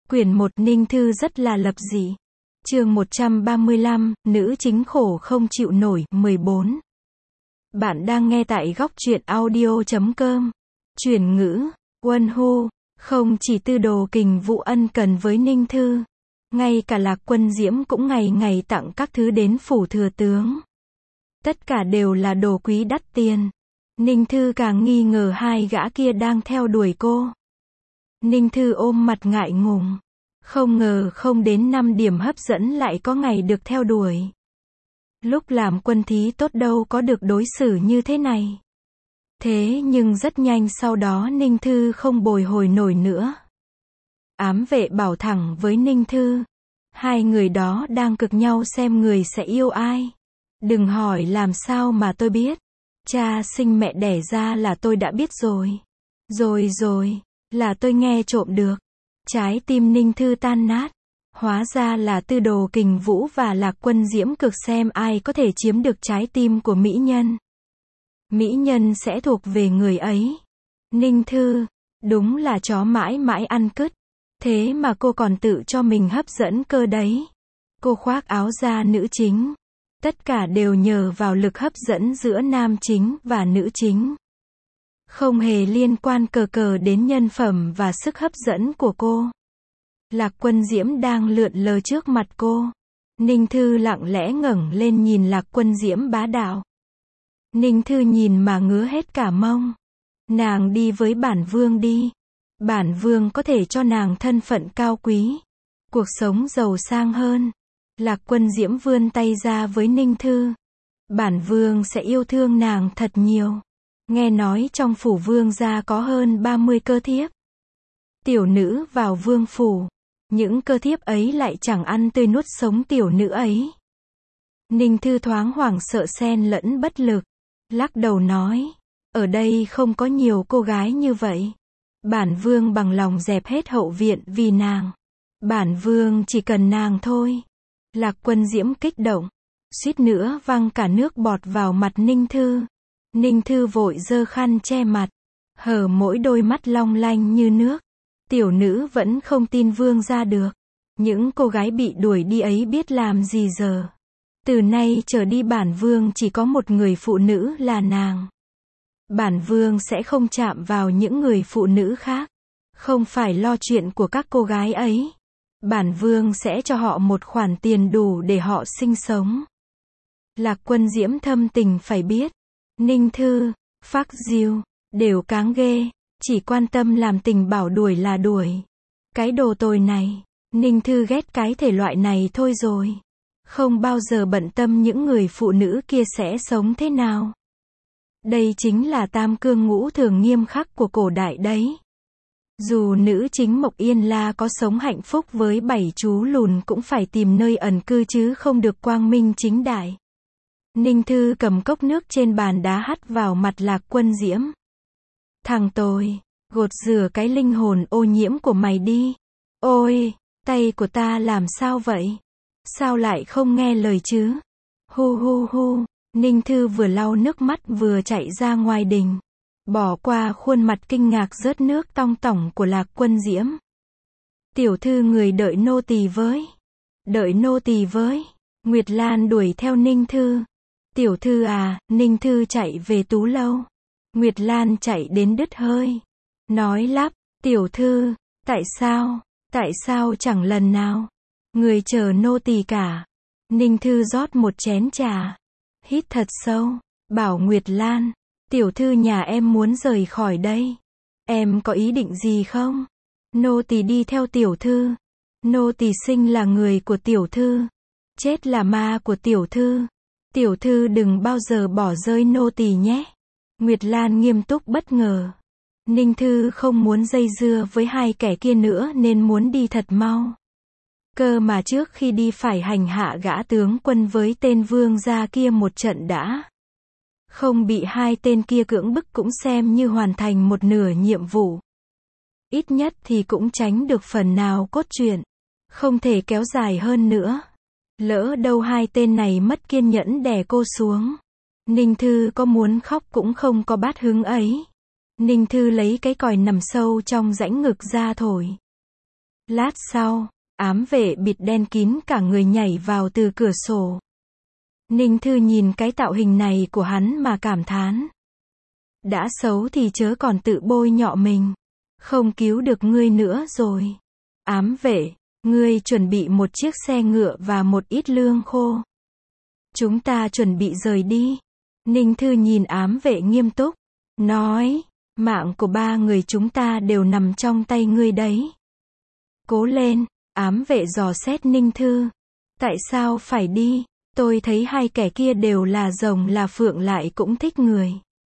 Quyển 1 Ninh Thư rất là lập dị. Chương 135, nữ chính khổ không chịu nổi, 14. Bạn đang nghe tại góc truyện audio.com. Chuyển ngữ, Quân Hu, không chỉ Tư Đồ Kình Vũ ân cần với Ninh Thư, ngay cả Lạc Quân Diễm cũng ngày ngày tặng các thứ đến phủ thừa tướng. Tất cả đều là đồ quý đắt tiền. Ninh Thư càng nghi ngờ hai gã kia đang theo đuổi cô. Ninh Thư ôm mặt ngại ngùng. Không ngờ không đến 5 điểm hấp dẫn lại có ngày được theo đuổi. Lúc làm quân thí tốt đâu có được đối xử như thế này. Thế nhưng rất nhanh sau đó Ninh Thư không bồi hồi nổi nữa. Ám vệ bảo thẳng với Ninh Thư. Hai người đó đang cực nhau xem người sẽ yêu ai. Đừng hỏi làm sao mà tôi biết. Cha sinh mẹ đẻ ra là tôi đã biết rồi. Rồi, là tôi nghe trộm được. Trái tim Ninh Thư tan nát. Hóa ra là Tư Đồ Kình Vũ và Lạc Quân Diễm cực xem ai có thể chiếm được trái tim của mỹ nhân. Mỹ nhân sẽ thuộc về người ấy. Ninh Thư, đúng là chó mãi mãi ăn cứt. Thế mà cô còn tự cho mình hấp dẫn cơ đấy. Cô khoác áo da nữ chính. Tất cả đều nhờ vào lực hấp dẫn giữa nam chính và nữ chính. Không hề liên quan cờ đến nhân phẩm và sức hấp dẫn của cô. Lạc Quân Diễm đang lượn lờ trước mặt cô. Ninh Thư lặng lẽ ngẩng lên nhìn Lạc Quân Diễm bá đạo. Ninh Thư nhìn mà ngứa hết cả mông. Nàng đi với bản vương đi. Bản vương có thể cho nàng thân phận cao quý. Cuộc sống giàu sang hơn. Lạc Quân Diễm vươn tay ra với Ninh Thư. Bản vương sẽ yêu thương nàng thật nhiều. Nghe nói trong phủ vương gia có hơn 30 cơ thiếp. Tiểu nữ vào vương phủ. Những cơ thiếp ấy lại chẳng ăn tươi nuốt sống tiểu nữ ấy. Ninh Thư thoáng hoảng sợ xen lẫn bất lực. Lắc đầu nói. Ở đây không có nhiều cô gái như vậy. Bản vương bằng lòng dẹp hết hậu viện vì nàng. Bản vương chỉ cần nàng thôi. Lạc Quân Diễm kích động. Suýt nữa văng cả nước bọt vào mặt Ninh Thư. Ninh Thư vội giơ khăn che mặt. Hở mỗi đôi mắt long lanh như nước. Tiểu nữ vẫn không tin vương gia được. Những cô gái bị đuổi đi ấy biết làm gì giờ. Từ nay trở đi bản vương chỉ có một người phụ nữ là nàng. Bản vương sẽ không chạm vào những người phụ nữ khác. Không phải lo chuyện của các cô gái ấy. Bản vương sẽ cho họ một khoản tiền đủ để họ sinh sống. Lạc Quân Diễm thâm tình phải biết. Ninh Thư, Phác Diêu, đều cáng ghê. Chỉ quan tâm làm tình bảo đuổi là đuổi. Cái đồ tồi này. Ninh Thư ghét cái thể loại này thôi rồi. Không bao giờ bận tâm những người phụ nữ kia sẽ sống thế nào. Đây chính là tam cương ngũ thường nghiêm khắc của cổ đại đấy. Dù nữ chính Mộc Yên La có sống hạnh phúc với 7 chú lùn cũng phải tìm nơi ẩn cư chứ không được quang minh chính đại. Ninh Thư cầm cốc nước trên bàn đá hắt vào mặt Lạc Quân Diễm. Thằng tồi, gột rửa cái linh hồn ô nhiễm của mày đi. Ôi, tay của ta làm sao vậy? Sao lại không nghe lời chứ? Hu. Ninh Thư vừa lau nước mắt vừa chạy ra ngoài đình. Bỏ qua khuôn mặt kinh ngạc rớt nước tong tỏng của Lạc Quân Diễm. Tiểu thư người đợi nô tỳ với. Đợi nô tỳ với. Nguyệt Lan đuổi theo Ninh Thư. Tiểu thư à, Ninh Thư chạy về tú lâu. Nguyệt Lan chạy đến đứt hơi. Nói lắp, tiểu thư, tại sao chẳng lần nào. Người chờ nô tỳ cả. Ninh Thư rót một chén trà. Hít thật sâu, bảo Nguyệt Lan. Tiểu thư nhà em muốn rời khỏi đây. Em có ý định gì không? Nô tỳ đi theo tiểu thư. Nô tỳ sinh là người của tiểu thư. Chết là ma của tiểu thư. Tiểu thư đừng bao giờ bỏ rơi nô tỳ nhé. Nguyệt Lan nghiêm túc bất ngờ. Ninh Thư không muốn dây dưa với hai kẻ kia nữa nên muốn đi thật mau. Cơ mà trước khi đi phải hành hạ gã tướng quân với tên vương gia kia một trận đã. Không bị hai tên kia cưỡng bức cũng xem như hoàn thành một nửa nhiệm vụ. Ít nhất thì cũng tránh được phần nào cốt truyện. Không thể kéo dài hơn nữa. Lỡ đâu hai tên này mất kiên nhẫn đè cô xuống. Ninh Thư có muốn khóc cũng không có bát hứng ấy. Ninh Thư lấy cái còi nằm sâu trong rãnh ngực ra thổi. Lát sau, ám vệ bịt đen kín cả người nhảy vào từ cửa sổ. Ninh Thư nhìn cái tạo hình này của hắn mà cảm thán. Đã xấu thì chớ còn tự bôi nhọ mình. Không cứu được ngươi nữa rồi. Ám vệ, ngươi chuẩn bị một chiếc xe ngựa và một ít lương khô. Chúng ta chuẩn bị rời đi. Ninh Thư nhìn ám vệ nghiêm túc, nói, mạng của 3 người chúng ta đều nằm trong tay ngươi đấy. Cố lên, ám vệ dò xét Ninh Thư. Tại sao phải đi? Tôi thấy 2 kẻ kia đều là rồng là phượng lại cũng thích người.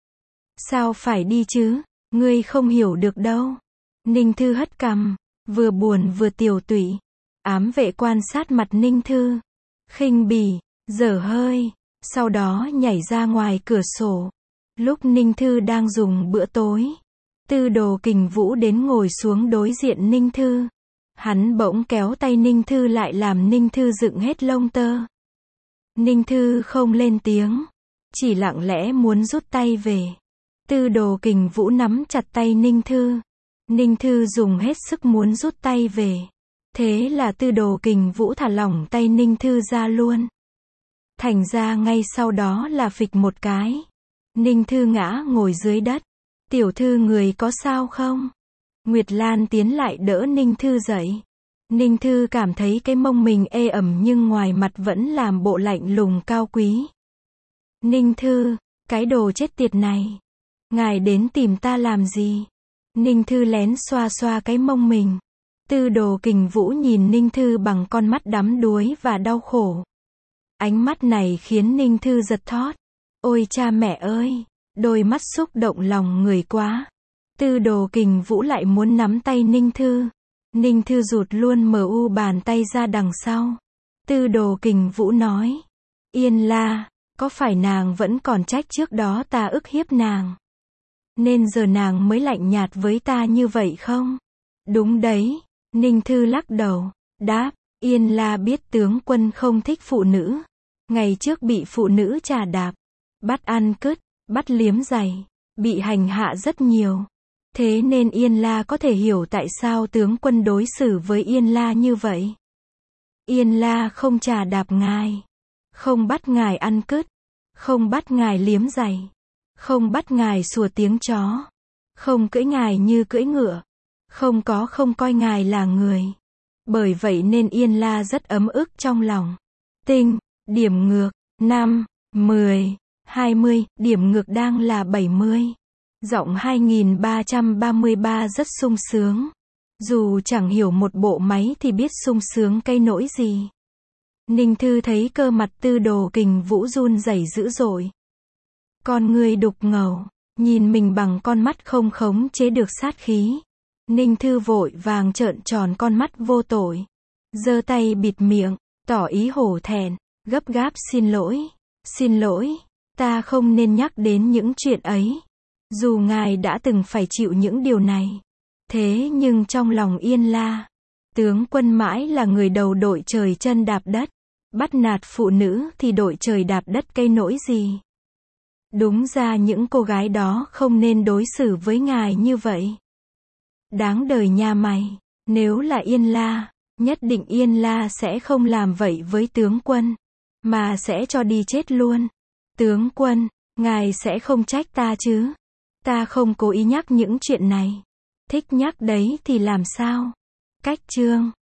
Sao phải đi chứ? Ngươi không hiểu được đâu. Ninh Thư hất cằm, vừa buồn vừa tiều tụy. Ám vệ quan sát mặt Ninh Thư, khinh bỉ, dở hơi, sau đó nhảy ra ngoài cửa sổ. Lúc Ninh Thư đang dùng bữa tối, Tư Đồ Kình Vũ đến ngồi xuống đối diện Ninh Thư. Hắn bỗng kéo tay Ninh Thư lại làm Ninh Thư dựng hết lông tơ. Ninh Thư không lên tiếng, chỉ lặng lẽ muốn rút tay về. Tư Đồ Kình Vũ nắm chặt tay Ninh Thư. Ninh Thư dùng hết sức muốn rút tay về. Thế là Tư Đồ Kình Vũ thả lỏng tay Ninh Thư ra luôn. Thành ra ngay sau đó là phịch một cái. Ninh Thư ngã ngồi dưới đất. Tiểu thư người có sao không? Nguyệt Lan tiến lại đỡ Ninh Thư dậy. Ninh Thư cảm thấy cái mông mình ê ẩm nhưng ngoài mặt vẫn làm bộ lạnh lùng cao quý. Ninh Thư, cái đồ chết tiệt này. Ngài đến tìm ta làm gì? Ninh Thư lén xoa xoa cái mông mình. Tư Đồ Kình Vũ nhìn Ninh Thư bằng con mắt đắm đuối và đau khổ. Ánh mắt này khiến Ninh Thư giật thót. Ôi cha mẹ ơi, đôi mắt xúc động lòng người quá. Tư Đồ Kình Vũ lại muốn nắm tay Ninh Thư. Ninh Thư rụt luôn mu bàn tay ra đằng sau. Tư Đồ Kình Vũ nói. Yên La, có phải nàng vẫn còn trách trước đó ta ức hiếp nàng? Nên giờ nàng mới lạnh nhạt với ta như vậy không? Đúng đấy. Ninh Thư lắc đầu, đáp, Yên La biết tướng quân không thích phụ nữ. Ngày trước bị phụ nữ trà đạp, bắt ăn cứt, bắt liếm giày, bị hành hạ rất nhiều. Thế nên Yên La có thể hiểu tại sao tướng quân đối xử với Yên La như vậy. Yên La không trà đạp ngài, không bắt ngài ăn cứt, không bắt ngài liếm giày, không bắt ngài sủa tiếng chó, không cưỡi ngài như cưỡi ngựa, không coi ngài là người. Bởi vậy nên Yên La rất ấm ức trong lòng. Tinh, điểm ngược, 5, 10, 20, điểm ngược đang là 70. Giọng 2333 rất sung sướng. Dù chẳng hiểu một bộ máy thì biết sung sướng cái nỗi gì. Ninh Thư thấy cơ mặt Tư Đồ Kình Vũ run rẩy dữ dội. Con người đục ngầu, nhìn mình bằng con mắt không khống chế được sát khí. Ninh Thư vội vàng trợn tròn con mắt vô tội. Giơ tay bịt miệng, tỏ ý hổ thẹn, gấp gáp xin lỗi, ta không nên nhắc đến những chuyện ấy. Dù ngài đã từng phải chịu những điều này. Thế nhưng trong lòng Yên La, tướng quân mãi là người đầu đội trời chân đạp đất. Bắt nạt phụ nữ thì đội trời đạp đất cây nỗi gì. Đúng ra những cô gái đó không nên đối xử với ngài như vậy. Đáng đời nha mày. Nếu là Yên La, nhất định Yên La sẽ không làm vậy với tướng quân, mà sẽ cho đi chết luôn. Tướng quân, ngài sẽ không trách ta chứ? Ta không cố ý nhắc những chuyện này. Thích nhắc đấy thì làm sao? Cách chương